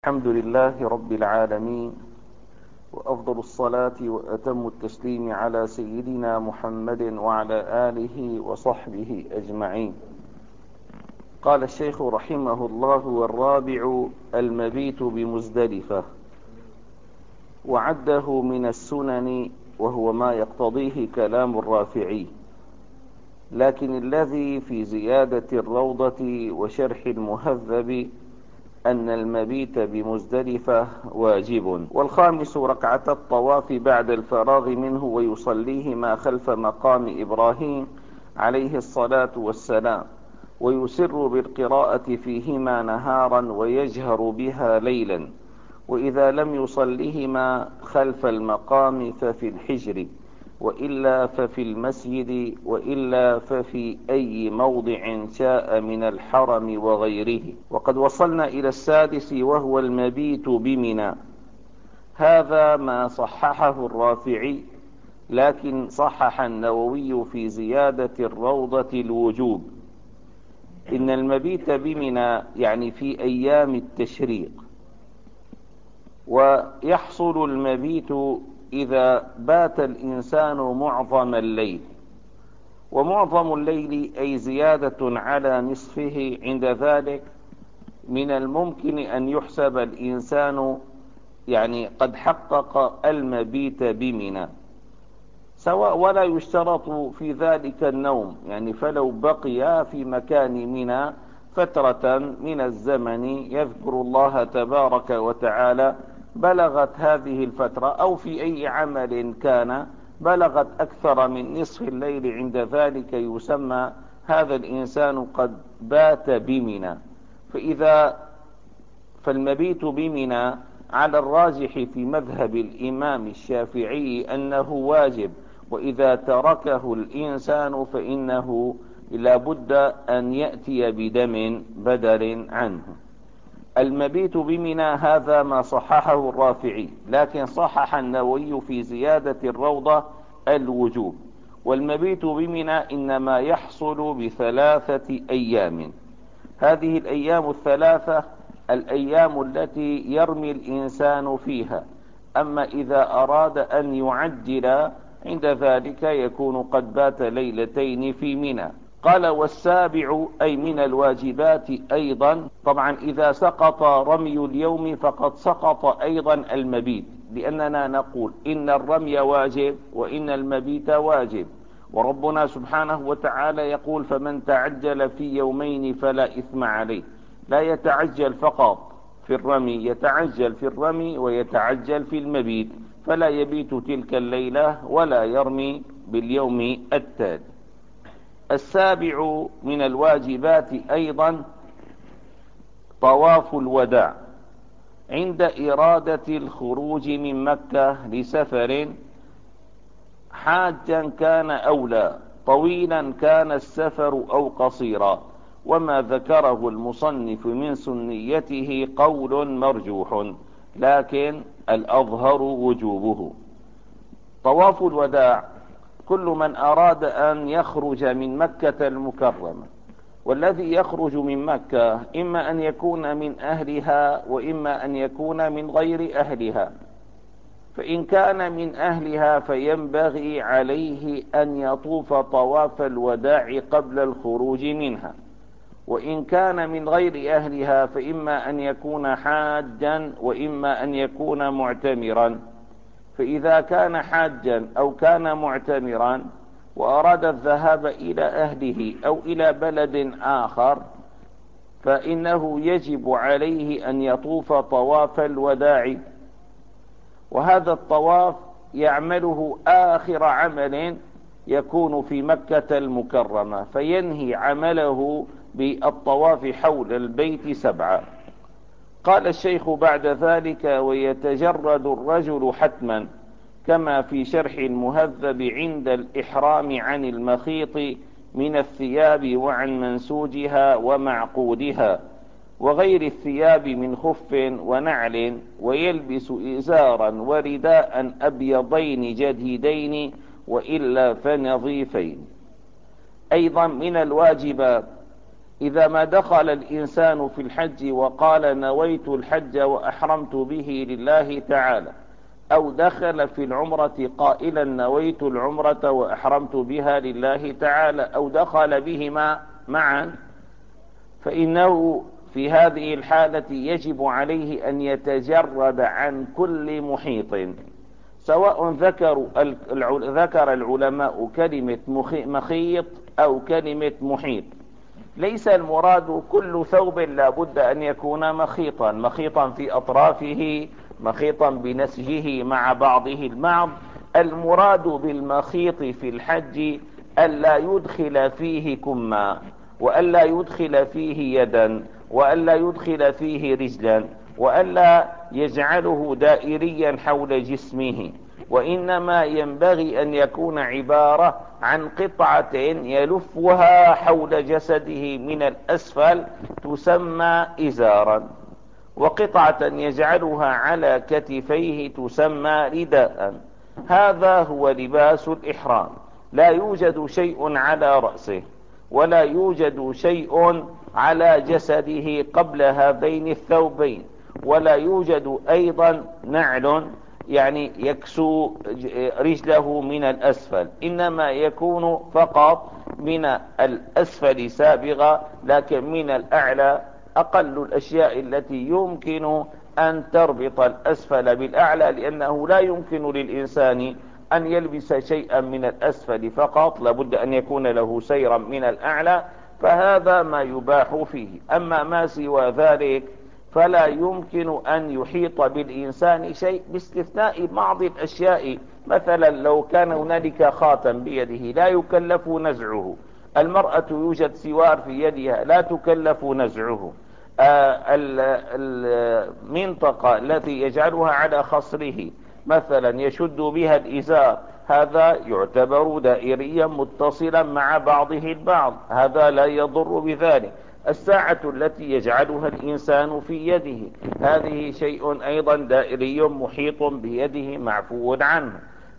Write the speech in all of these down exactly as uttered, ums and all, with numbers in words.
الحمد لله رب العالمين، وأفضل الصلاة وأتم التسليم على سيدنا محمد وعلى آله وصحبه أجمعين. قال الشيخ رحمه الله: والرابع المبيت بمزدلفة، وعده من السنن، وهو ما يقتضيه كلام الرافعي، لكن الذي في زيادة الروضة وشرح المهذب أن المبيت بمزدلفة واجب. والخامس ركعة الطواف بعد الفراغ منه، ويصليهما خلف مقام إبراهيم عليه الصلاة والسلام، ويسر بالقراءة فيهما نهارا ويجهر بها ليلا، وإذا لم يصلهما خلف المقام ففي الحجر، وإلا ففي المسجد، وإلا ففي أي موضع شاء من الحرم وغيره. وقد وصلنا إلى السادس، وهو المبيت بمنى. هذا ما صححه الرافعي، لكن صحح النووي في زيادة الروضة الوجوب. إن المبيت بمنى يعني في أيام التشريق، ويحصل المبيت إذا بات الإنسان معظم الليل. ومعظم الليل أي زيادة على نصفه، عند ذلك من الممكن أن يحسب الإنسان يعني قد حقق المبيت بمنى، سواء ولا يشترط في ذلك النوم، يعني فلو بقي في مكان منى فترة من الزمن يذكر الله تبارك وتعالى، بلغت هذه الفترة أو في أي عمل كان بلغت أكثر من نصف الليل، عند ذلك يسمى هذا الإنسان قد بات بمنى. فإذا فالمبيت بمنى على الراجح في مذهب الإمام الشافعي أنه واجب، وإذا تركه الإنسان فإنه لا بد أن يأتي بدم بدل عنه. المبيت بمنى هذا ما صححه الرافعي، لكن صحح النووي في زيادة الروضة الوجوب. والمبيت بمنى إنما يحصل بثلاثة أيام. هذه الأيام الثلاثة الأيام التي يرمي الإنسان فيها. أما إذا أراد أن يعجل عند ذلك يكون قد بات ليلتين في منى. قال: والسابع أي من الواجبات أيضا. طبعا إذا سقط رمي اليوم فقد سقط أيضا المبيت، لأننا نقول إن الرمي واجب وإن المبيت واجب، وربنا سبحانه وتعالى يقول: فمن تعجل في يومين فلا إثم عليه. لا يتعجل فقط في الرمي، يتعجل في الرمي ويتعجل في المبيت، فلا يبيت تلك الليلة ولا يرمي باليوم التالي. السابع من الواجبات أيضا طواف الوداع، عند إرادة الخروج من مكة لسفر، حاجا كان أو لا، طويلا كان السفر أو قصيرا. وما ذكره المصنف من سنيته قول مرجوح، لكن الأظهر وجوبه. طواف الوداع كل من أراد أن يخرج من مكة المكرمة، والذي يخرج من مكة إما أن يكون من أهلها وإما أن يكون من غير أهلها. فإن كان من أهلها فينبغي عليه أن يطوف طواف الوداع قبل الخروج منها، وإن كان من غير أهلها فإما أن يكون حاجا وإما أن يكون معتمرا. فإذا كان حاجا أو كان معتمرا وأراد الذهاب إلى أهله أو إلى بلد آخر، فإنه يجب عليه أن يطوف طواف الوداع. وهذا الطواف يعمله آخر عمل يكون في مكة المكرمة، فينهي عمله بالطواف حول البيت سبعة. قال الشيخ بعد ذلك: ويتجرد الرجل حتما، كما في شرح المهذب، عند الإحرام عن المخيط من الثياب وعن منسوجها ومعقودها وغير الثياب من خف ونعل، ويلبس إزارا ورداء أبيضين جديدين، وإلا فنظيفين. أيضا من الواجبات إذا ما دخل الإنسان في الحج وقال نويت الحج وأحرمت به لله تعالى، أو دخل في العمرة قائلا نويت العمرة وأحرمت بها لله تعالى، أو دخل بهما معا، فإنه في هذه الحالة يجب عليه أن يتجرد عن كل محيط، سواء ذكروا ذكر العلماء كلمة مخيط أو كلمة محيط. ليس المراد كل ثوب لا بد أن يكون مخيطا، مخيطا في أطرافه، مخيطا بنسجه مع بعضه البعض. المراد بالمخيط في الحج ألا يدخل فيه كما، وألا يدخل فيه يدا، وألا يدخل فيه رجلا، وألا يجعله دائريا حول جسمه، وإنما ينبغي أن يكون عبارة عن قطعة يلفها حول جسده من الأسفل تسمى إزارا، وقطعة يجعلها على كتفيه تسمى رداء. هذا هو لباس الإحرام. لا يوجد شيء على رأسه، ولا يوجد شيء على جسده قبل هذين الثوبين، ولا يوجد أيضا نعل يعني يكسو رجله من الأسفل، إنما يكون فقط من الأسفل سابغا، لكن من الأعلى أقل الأشياء التي يمكن أن تربط الأسفل بالأعلى، لأنه لا يمكن للإنسان أن يلبس شيئا من الأسفل فقط، لابد أن يكون له سيرا من الأعلى، فهذا ما يباح فيه. أما ما سوى ذلك فلا يمكن أن يحيط بالإنسان شيء، باستثناء بعض الأشياء. مثلا لو كان هنالك خاتم بيده لا يكلف نزعه، المرأة يوجد سوار في يدها لا تكلف نزعه، آه المنطقة التي يجعلها على خصره مثلا يشد بها الإزار، هذا يعتبر دائريا متصلا مع بعضه البعض، هذا لا يضر بذلك. الساعة التي يجعلها الإنسان في يده هذه شيء أيضا دائري محيط بيده معفو عنه.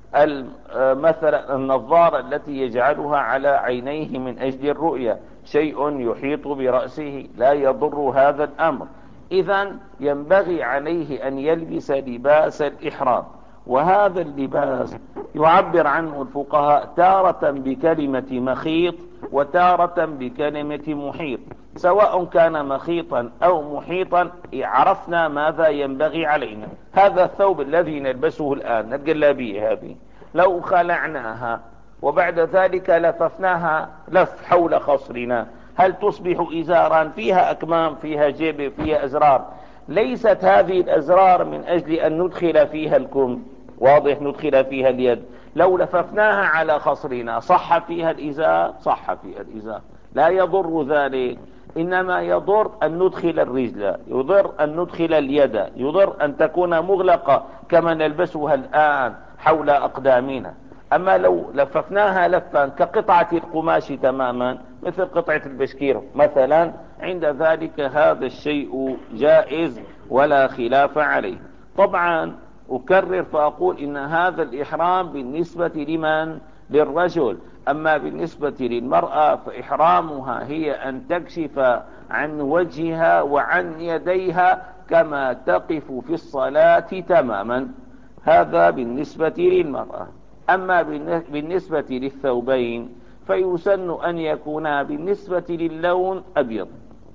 مثلا النظارة التي يجعلها على عينيه من أجل الرؤية شيء يحيط برأسه، لا يضر هذا الأمر. إذن ينبغي عليه أن يلبس لباس الإحرام، وهذا اللباس يعبر عنه الفقهاء تارة بكلمة مخيط وتارة بكلمة محيط. سواء كان مخيطا أو محيطا عرفنا ماذا ينبغي علينا. هذا الثوب الذي نلبسه الآن الجلابية هذه لو خلعناها وبعد ذلك لففناها لف حول خصرنا، هل تصبح إزارا؟ فيها أكمام، فيها جيب، فيها أزرار. ليست هذه الأزرار من أجل أن ندخل فيها الكم، واضح، ندخل فيها اليد. لو لففناها على خصرنا صح فيها الإزار؟ صح فيها الإزار، لا يضر ذلك. إنما يضر أن ندخل الرجل، يضر أن ندخل اليد، يضر أن تكون مغلقة كما نلبسها الآن حول أقدامنا. أما لو لففناها لفا كقطعة القماش تماما مثل قطعة البشكير مثلا، عند ذلك هذا الشيء جائز ولا خلاف عليه. طبعا أكرر فأقول إن هذا الإحرام بالنسبة لمن؟ للرجل. أما بالنسبة للمرأة فإحرامها هي أن تكشف عن وجهها وعن يديها كما تقف في الصلاة تماما، هذا بالنسبة للمرأة. أما بالنسبة للثوبين فيسن أن يكونا بالنسبة للون أبيض،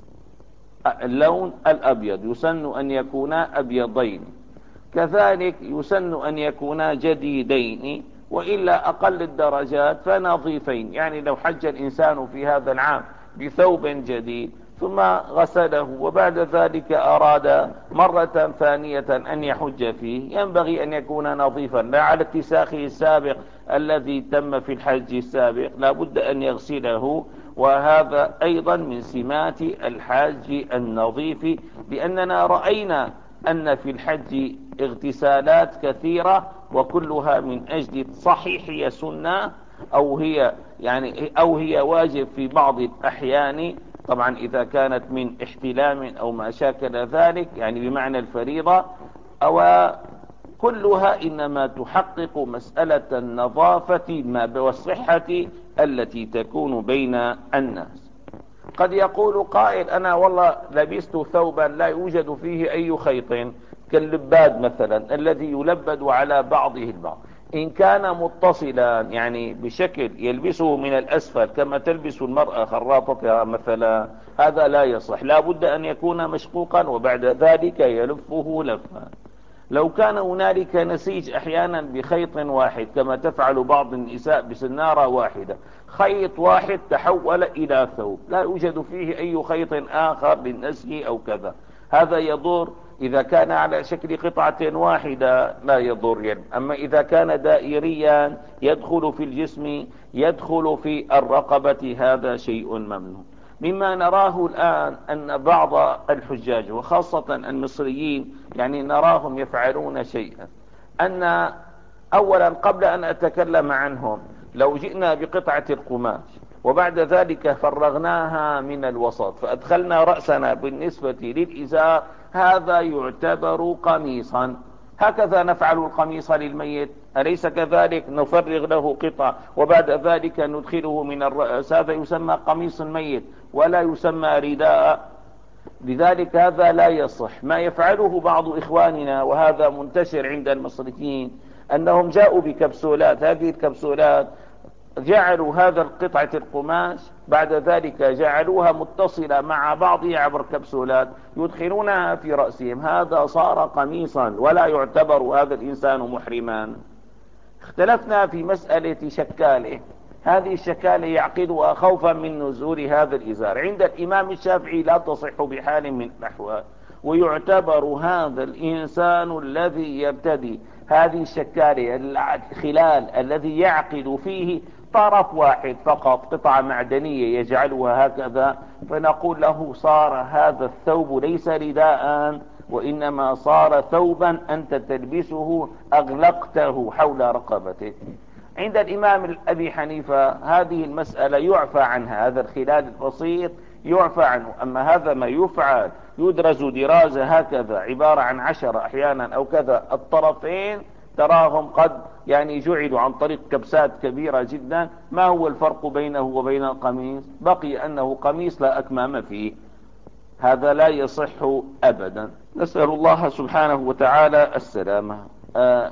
اللون الأبيض يسن أن يكونا أبيضين، كذلك يسن أن يكونا جديدين، وإلا أقل الدرجات فنظيفين. يعني لو حج الإنسان في هذا العام بثوب جديد ثم غسله وبعد ذلك أراد مرة ثانية أن يحج فيه، ينبغي أن يكون نظيفا، لا على اتساخه السابق الذي تم في الحج السابق، لا بد أن يغسله. وهذا أيضا من سمات الحاج النظيف، لأننا رأينا أن في الحج اغتسالات كثيرة وكلها من أجل صحيح هي سنة أو هي يعني أو هي واجب في بعض الأحيان، طبعا إذا كانت من احتلام أو ما شاكل ذلك يعني بمعنى الفريضة، أو كلها إنما تحقق مسألة النظافة والصحة التي تكون بين الناس. قد يقول قائل أنا والله لبست ثوبا لا يوجد فيه أي خيط، كاللباد مثلا الذي يلبد على بعضه البعض، إن كان متصلا يعني بشكل يلبسه من الأسفل كما تلبس المرأة خراطتها مثلا، هذا لا يصح، لا بد أن يكون مشقوقا وبعد ذلك يلفه لفا. لو كان هنالك نسيج أحيانا بخيط واحد كما تفعل بعض النساء بسنارة واحدة، خيط واحد تحول إلى ثوب لا يوجد فيه أي خيط آخر للنسج أو كذا، هذا يضر. إذا كان على شكل قطعة واحدة لا يضر يعني. أما إذا كان دائريا يدخل في الجسم يدخل في الرقبة هذا شيء ممنوع. مما نراه الآن أن بعض الحجاج وخاصة المصريين يعني نراهم يفعلون شيئا، أن أولا قبل أن أتكلم عنهم لو جئنا بقطعة القماش وبعد ذلك فرغناها من الوسط فأدخلنا رأسنا بالنسبة للإزار، هذا يعتبر قميصا. هكذا نفعل القميص للميت، أليس كذلك؟ نفرغ له قطعة وبعد ذلك ندخله من الرأس، هذا يسمى قميص الميت ولا يسمى رداء. لذلك هذا لا يصح. ما يفعله بعض إخواننا وهذا منتشر عند المصريين أنهم جاءوا بكبسولات، هذه الكبسولات جعلوا هذا القطعة القماش بعد ذلك جعلوها متصلة مع بعضها عبر كبسولات يدخلونها في رأسهم، هذا صار قميصا ولا يعتبر هذا الإنسان محرما. اختلفنا في مسألة شكاله، هذه الشكالة يعقدها خوفا من نزول هذا الإزار. عند الإمام الشافعي لا تصح بحال من الأحوال، ويعتبر هذا الإنسان الذي يرتدي هذه الشكالة الخلال الذي يعقد فيه طرف واحد فقط، قطعة معدنية يجعلها هكذا، فنقول له صار هذا الثوب ليس رداء وإنما صار ثوبا أنت تلبسه أغلقته حول رقبتك. عند الإمام أبي حنيفة هذه المسألة يعفى عنها، هذا الخلال البسيط يعفى عنه. أما هذا ما يفعل يدرز درازة هكذا عبارة عن عشرة أحيانا أو كذا الطرفين، تراهم قد يعني جعلوا عن طريق كبسات كبيرة جدا، ما هو الفرق بينه وبين القميص؟ بقي أنه قميص لا أكمام فيه، هذا لا يصح أبدا. نسأل الله سبحانه وتعالى السلامة. آه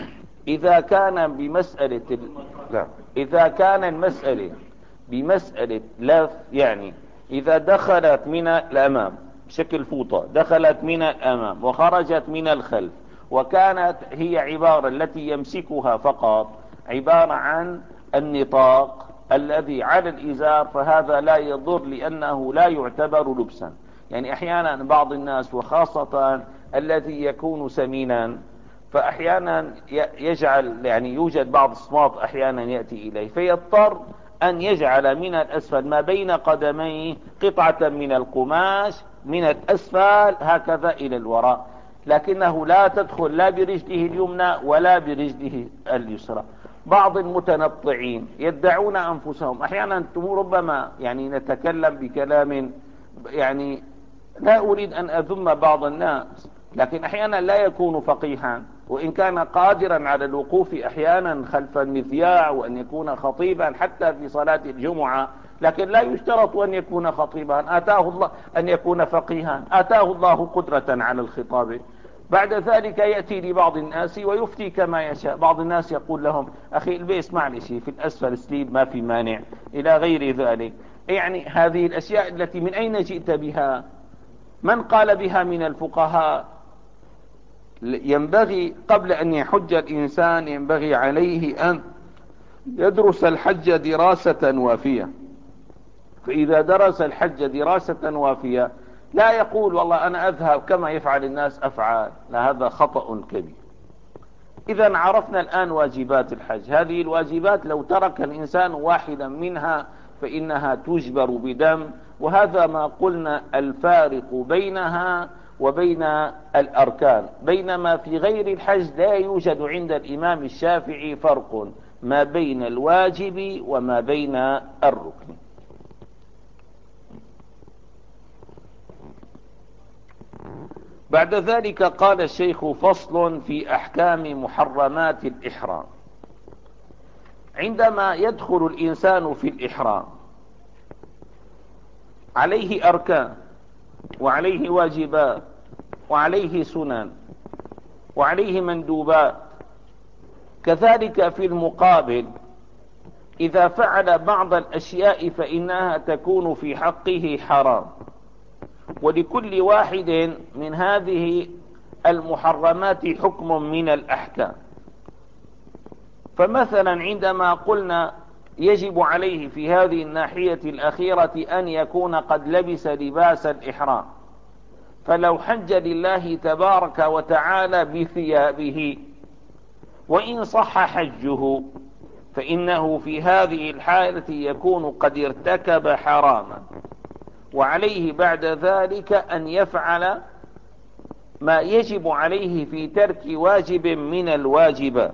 إذا كان بمسألة ال... لا. إذا كان المسألة بمسألة لف يعني إذا دخلت من الأمام بشكل فوطة، دخلت من الأمام وخرجت من الخلف، وكانت هي عبارة التي يمسكها فقط عبارة عن النطاق الذي على الإزار، فهذا لا يضر لأنه لا يعتبر لبسا. يعني أحيانا بعض الناس وخاصة الذي يكون سمينا فأحيانا يجعل يعني يوجد بعض الصمات أحيانا يأتي إليه فيضطر أن يجعل من الأسفل ما بين قدميه قطعة من القماش من الأسفل هكذا إلى الوراء، لكنه لا تدخل لا برجله اليمنى ولا برجله اليسرى. بعض المتنطعين يدعون أنفسهم أحيانا، ربما يعني نتكلم بكلام يعني لا أريد أن أذم بعض الناس، لكن أحيانا لا يكون فقيها وإن كان قادرا على الوقوف أحيانا خلف المذياع وأن يكون خطيبا حتى في صلاة الجمعة، لكن لا يشترط أن يكون خطيبا، آتاه الله أن يكون فقيها، آتاه الله قدرة على الخطاب. بعد ذلك يأتي لبعض الناس ويفتي كما يشاء. بعض الناس يقول لهم أخي البيس معلش في الأسفل سليب ما في مانع إلى غير ذلك. يعني هذه الأشياء التي من أين جئت بها؟ من قال بها من الفقهاء؟ ينبغي قبل أن يحج الإنسان ينبغي عليه أن يدرس الحج دراسة وافية، فإذا درس الحج دراسة وافية لا يقول والله أنا أذهب كما يفعل الناس أفعال، لا، هذا خطأ كبير. إذا عرفنا الآن واجبات الحج، هذه الواجبات لو ترك الإنسان واحدا منها فإنها تجبر بدم، وهذا ما قلنا الفارق بينها وبين الأركان، بينما في غير الحج لا يوجد عند الإمام الشافعي فرق ما بين الواجب وما بين الركن. بعد ذلك قال الشيخ فصل في أحكام محرمات الإحرام. عندما يدخل الإنسان في الإحرام عليه أركان وعليه واجبات وعليه سنن وعليه مندوبات. كذلك في المقابل إذا فعل بعض الأشياء فإنها تكون في حقه حرام. ولكل واحد من هذه المحرمات حكم من الأحكام. فمثلا عندما قلنا يجب عليه في هذه الناحية الأخيرة أن يكون قد لبس لباس الإحرام، فلو حج لله تبارك وتعالى بثيابه وإن صح حجه فإنه في هذه الحالة يكون قد ارتكب حراما، وعليه بعد ذلك أن يفعل ما يجب عليه في ترك واجب من الواجبات.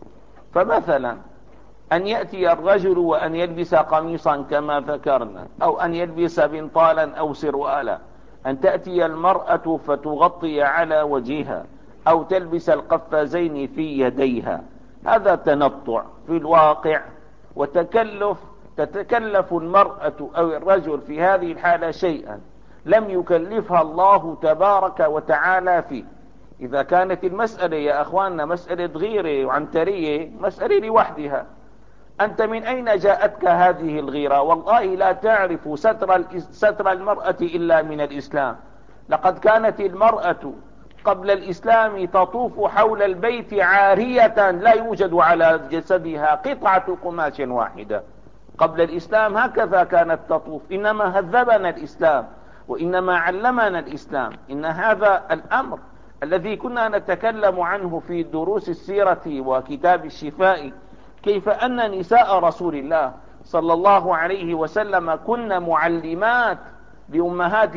فمثلا أن يأتي الرجل وأن يلبس قميصا كما ذكرنا، أو أن يلبس بنطالا أو سروالا، أن تأتي المرأة فتغطي على وجهها، أو تلبس القفازين في يديها، هذا تنطع في الواقع وتكلف. تتكلف المرأة أو الرجل في هذه الحالة شيئا لم يكلفها الله تبارك وتعالى فيه. إذا كانت المسألة يا أخواننا مسألة غيرة وعنترية، مسألة لوحدها، أنت من أين جاءتك هذه الغيرة؟ والله لا تعرف ستر, ستر المرأة إلا من الإسلام. لقد كانت المرأة قبل الإسلام تطوف حول البيت عارية لا يوجد على جسدها قطعة قماش واحدة. قبل الإسلام هكذا كانت تطوف. إنما هذبنا الإسلام وإنما علمنا الإسلام. إن هذا الأمر الذي كنا نتكلم عنه في دروس السيرة وكتاب الشفاء، كيف أن نساء رسول الله صلى الله عليه وسلم كن معلمات لأمهات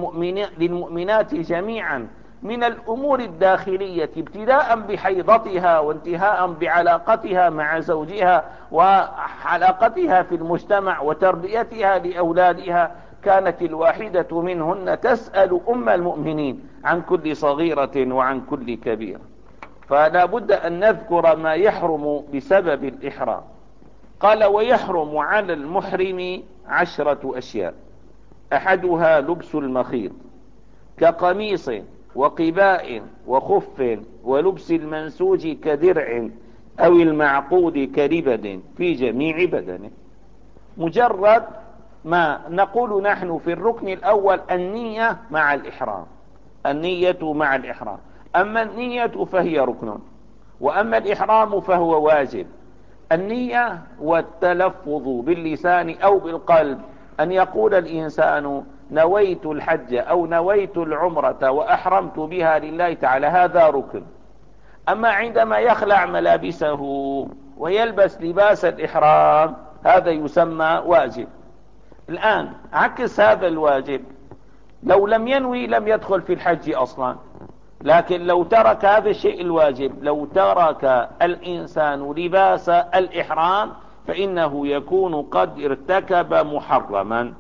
للمؤمنات جميعا من الأمور الداخلية، ابتداء بحيضتها وانتهاء بعلاقتها مع زوجها وعلاقتها في المجتمع وتربيتها لأولادها. كانت الواحدة منهن تسأل أم المؤمنين عن كل صغيرة وعن كل كبيرة. فلا بد أن نذكر ما يحرم بسبب الإحرام. قال: ويحرم على المحرم عشرة أشياء، أحدها لبس المخيط كقميص وقباء وخف ولبس المنسوج كدرع أو المعقود كربد في جميع بدنه. مجرد ما نقول نحن في الركن الأول النية مع الإحرام، النية مع الإحرام. أما النية فهي ركن، وأما الإحرام فهو واجب. النية والتلفظ باللسان أو بالقلب، أن يقول الإنسان نويت الحج أو نويت العمرة وأحرمت بها لله تعالى، هذا ركن. أما عندما يخلع ملابسه ويلبس لباس الإحرام هذا يسمى واجب. الآن عكس هذا الواجب، لو لم ينوي لم يدخل في الحج أصلا، لكن لو ترك هذا الشيء الواجب، لو ترك الإنسان لباس الإحرام فإنه يكون قد ارتكب محرما.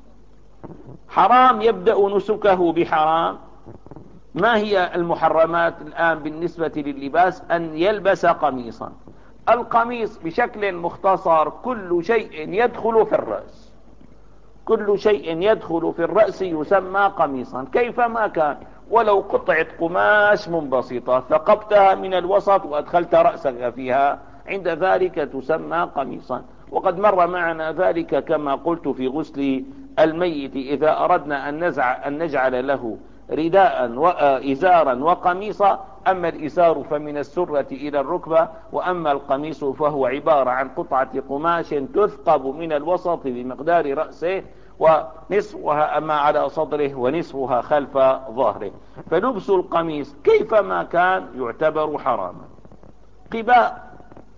حرام يبدأ نسكه بحرام. ما هي المحرمات الآن بالنسبة لللباس؟ أن يلبس قميصا. القميص بشكل مختصر كل شيء يدخل في الرأس، كل شيء يدخل في الرأس يسمى قميصا كيفما كان، ولو قطعة قماش منبسطة ثقبتها من الوسط وأدخلت رأسك فيها عند ذلك تسمى قميصا. وقد مر معنا ذلك كما قلت في غسل الميت، إذا أردنا أن, نزع أن نجعل له رداء وإزارا وقميصا، أما الإزار فمن السرة إلى الركبة، وأما القميص فهو عبارة عن قطعة قماش تثقب من الوسط بمقدار رأسه ونصفها أما على صدره ونصفها خلف ظهره. فلبس القميص كيفما كان يعتبر حراما. قباء،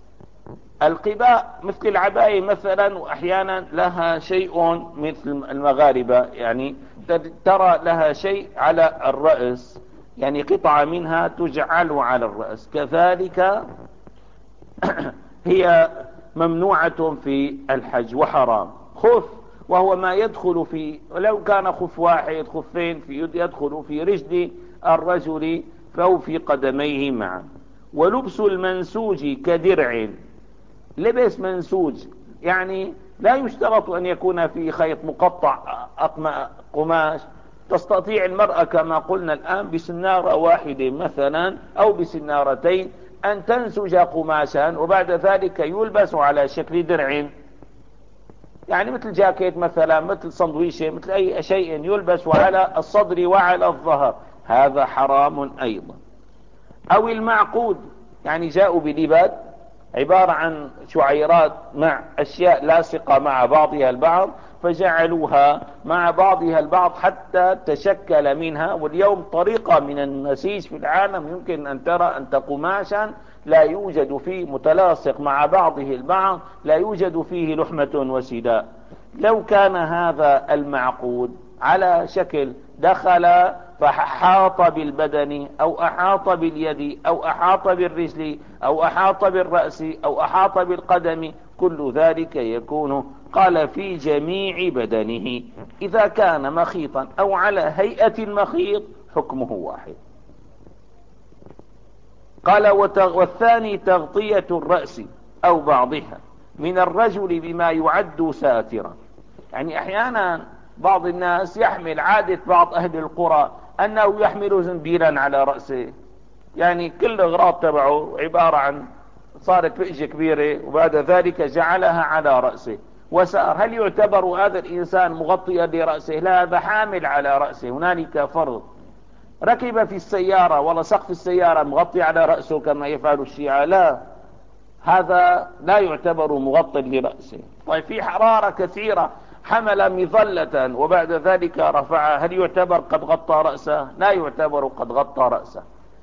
القباء مثل العباية مثلا، وأحيانا لها شيء مثل المغاربة، يعني ترى لها شيء على الرأس، يعني قطعة منها تجعل على الرأس، كذلك هي ممنوعة في الحج وحرام. خف، وهو ما يدخل في، ولو كان خف واحد خفين في يدخل في رجل الرجل أو في قدميه معا. ولبس المنسوج كدرع، لبس منسوج يعني لا يشترط أن يكون في خيط مقطع قماش. تستطيع المرأة كما قلنا الآن بسنارة واحدة مثلا أو بسنارتين أن تنسج قماشا وبعد ذلك يلبس على شكل درع، يعني مثل جاكيت مثلا، مثل صندويشة، مثل أي شيء يلبس على الصدر وعلى الظهر، هذا حرام أيضا. أو المعقود، يعني جاءوا بلباد عبارة عن شعيرات مع أشياء لاصقة مع بعضها البعض، فجعلوها مع بعضها البعض حتى تشكل منها. واليوم طريقة من النسيج في العالم يمكن أن ترى أنت قماشا لا يوجد فيه متلاصق مع بعضه البعض، لا يوجد فيه لحمة وسداء. لو كان هذا المعقود على شكل دخل فأحاط بالبدن أو أحاط باليد أو أحاط بالرجل أو أحاط بالرأس أو أحاط بالقدم، كل ذلك يكون، قال في جميع بدنه. إذا كان مخيطا أو على هيئة المخيط حكمه واحد. قال والثاني تغطية الرأس أو بعضها من الرجل بما يعد ساترا. يعني أحيانا بعض الناس يحمل عادة بعض أهل القرى أنه يحمل زنبيلا على رأسه، يعني كل اغراض تبعه عبارة عن صارت فئجة كبيرة وبعد ذلك جعلها على رأسه وسار. هل يعتبر هذا الإنسان مغطيا لرأسه؟ لا، هذا حامل على رأسه. هنالك فرق. ركب في السيارة والله سقف السيارة مغطي على رأسه كما يفعل الشيعة، لا، هذا لا يعتبر مغطي لرأسه. طيب في حرارة كثيرة حمل مظلة وبعد ذلك رفعها، هل يعتبر قد غطى رأسه؟ لا يعتبر قد غطى رأسه.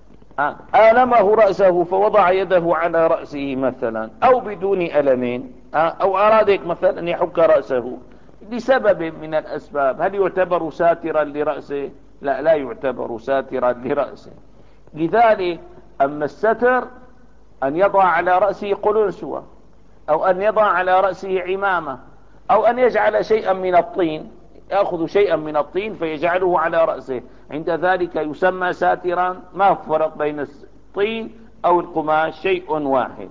آلمه رأسه فوضع يده على رأسه مثلا أو بدون ألم، أو أراد مثلا أن يحك رأسه لسبب من الأسباب، هل يعتبر ساترا لرأسه؟ لا، لا يعتبر ساترا لرأسه. لذلك أما الستر أن يضع على رأسه قلنسوة أو أن يضع على رأسه عمامة أو أن يجعل شيئا من الطين، يأخذ شيئا من الطين فيجعله على رأسه، عند ذلك يسمى ساترا. ما فرق بين الطين أو القماش؟ شيء واحد.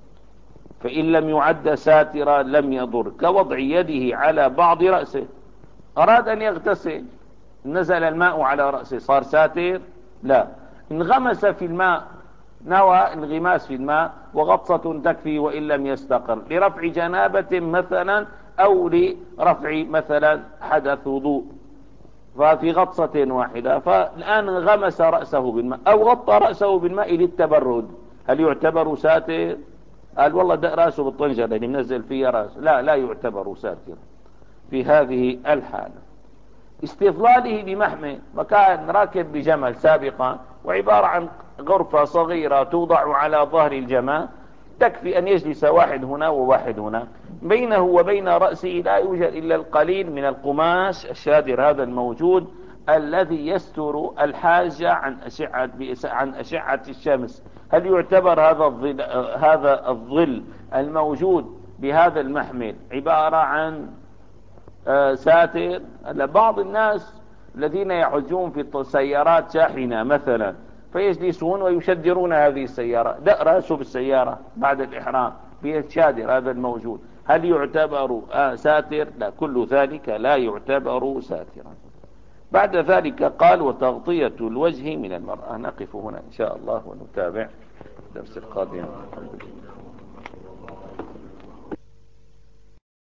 فإن لم يعد ساترا لم يضر، كوضع يده على بعض رأسه. أراد أن يغتسل نزل الماء على رأسه، صار ساتر؟ لا. انغمس في الماء، نوى انغماس في الماء وغطسة تكفي وإن لم يستقر، لرفع جنابة مثلا أو لرفع مثلا حدث وضوء، ففي غطسة واحدة. فالآن انغمس رأسه بالماء أو غطى رأسه بالماء للتبرد، هل يعتبر ساتر؟ قال والله ده رأسه بالطنجرة اللي منزل فيها رأسه، لا، لا يعتبر ساتر في هذه الحالة. استظلاله بمحمل، وكان راكب بجمل سابقا وعبارة عن غرفة صغيرة توضع على ظهر الجمل، تكفي أن يجلس واحد هنا وواحد هنا، بينه وبين رأسه لا يوجد إلا القليل من القماش الشادر هذا الموجود الذي يستر الحاجة عن أشعة عن أشعة الشمس. هل يعتبر هذا الظل هذا الظل الموجود بهذا المحمل عبارة عن ساتر؟ بعض الناس الذين يحجون في السيارات شاحنة مثلا فيجلسون ويشدرون هذه السيارة، دأ رأسه بالسيارة بعد الإحرام بالشادر هذا الموجود، هل يعتبر ساتر؟ لا، كل ذلك لا يعتبر ساترا. بعد ذلك قال وتغطية الوجه من المرأة. نقف هنا إن شاء الله ونتابع الدرس القادم. الحمد لله.